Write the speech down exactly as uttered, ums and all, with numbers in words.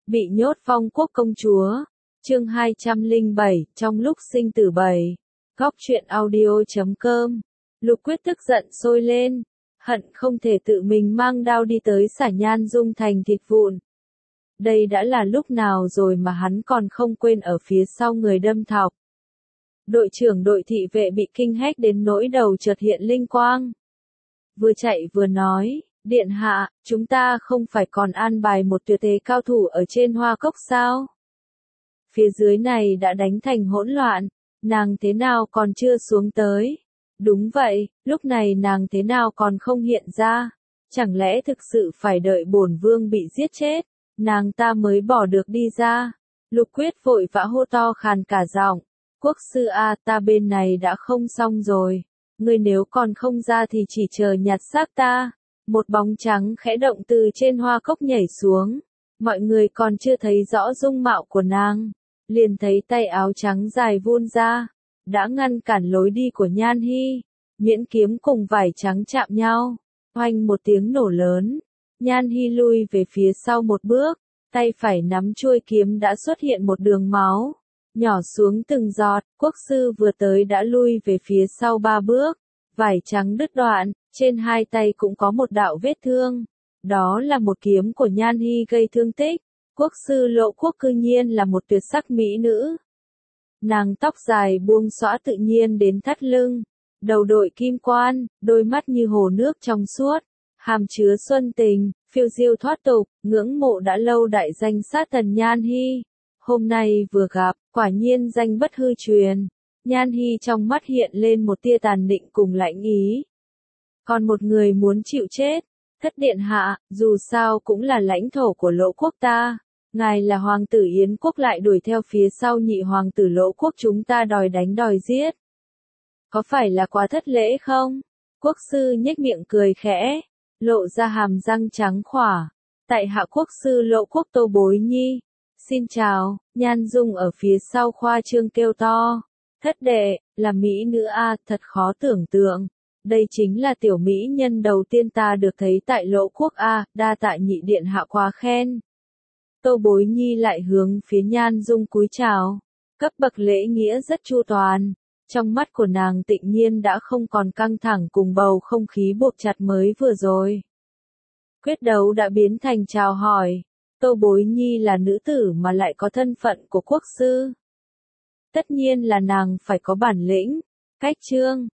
Bị nhốt phong quốc công chúa. Chương hai trăm lẻ bảy, trong lúc sinh tử bảy. Góc truyện audio chấm com. Lục Quyết tức giận sôi lên, hận không thể tự mình mang đao đi tới xả Nhan Dung thành thịt vụn. Đây đã là lúc nào rồi mà hắn còn không quên ở phía sau người đâm thọc. Đội trưởng đội thị vệ bị kinh hách đến nỗi đầu chợt hiện linh quang. Vừa chạy vừa nói, điện hạ, chúng ta không phải còn an bài một tuyệt thế cao thủ ở trên hoa cốc sao? Phía dưới này đã đánh thành hỗn loạn, nàng thế nào còn chưa xuống tới? Đúng vậy, lúc này nàng thế nào còn không hiện ra? Chẳng lẽ thực sự phải đợi bổn vương bị giết chết, nàng ta mới bỏ được đi ra? Lục Quyết vội vã hô to khàn cả giọng, quốc sư a, ta bên này đã không xong rồi, ngươi nếu còn không ra thì chỉ chờ nhặt xác ta. Một bóng trắng khẽ động từ trên hoa cốc nhảy xuống, mọi người còn chưa thấy rõ dung mạo của nàng, liền thấy tay áo trắng dài vươn ra, đã ngăn cản lối đi của Nhan Hi. Miễn kiếm cùng vải trắng chạm nhau, oanh một tiếng nổ lớn, Nhan Hi lui về phía sau một bước, tay phải nắm chuôi kiếm đã xuất hiện một đường máu, nhỏ xuống từng giọt. Quốc sư vừa tới đã lui về phía sau ba bước, vải trắng đứt đoạn, trên hai tay cũng có một đạo vết thương, đó là một kiếm của Nhan Hi gây thương tích. Quốc sư Lộ Quốc cư nhiên là một tuyệt sắc mỹ nữ. Nàng tóc dài buông xõa tự nhiên đến thắt lưng, đầu đội kim quan, đôi mắt như hồ nước trong suốt, hàm chứa xuân tình, phiêu diêu thoát tục, ngưỡng mộ đã lâu đại danh sát thần Nhan Hi. Hôm nay vừa gặp, quả nhiên danh bất hư truyền. Nhan Hi trong mắt hiện lên một tia tàn định cùng lãnh ý. Còn một người muốn chịu chết, thất điện hạ, dù sao cũng là lãnh thổ của Lỗ quốc ta. Ngài là hoàng tử Yến quốc lại đuổi theo phía sau nhị hoàng tử Lỗ quốc chúng ta đòi đánh đòi giết. Có phải là quá thất lễ không? Quốc sư nhếch miệng cười khẽ, lộ ra hàm răng trắng khỏa. Tại hạ quốc sư Lỗ quốc Tô Bối Nhi. Xin chào, Nhan Dung ở phía sau khoa trương kêu to. Thất đệ, là mỹ nữ a, thật khó tưởng tượng. Đây chính là tiểu mỹ nhân đầu tiên ta được thấy tại Lỗ quốc a, đa tạ nhị điện hạ quá khen. Tô Bối Nhi lại hướng phía Nhan Dung cúi chào, cấp bậc lễ nghĩa rất chu toàn. Trong mắt của nàng tự nhiên đã không còn căng thẳng cùng bầu không khí buộc chặt mới vừa rồi. Quyết đấu đã biến thành chào hỏi. Tô Bối Nhi là nữ tử mà lại có thân phận của quốc sư. Tất nhiên là nàng phải có bản lĩnh. Cách chương,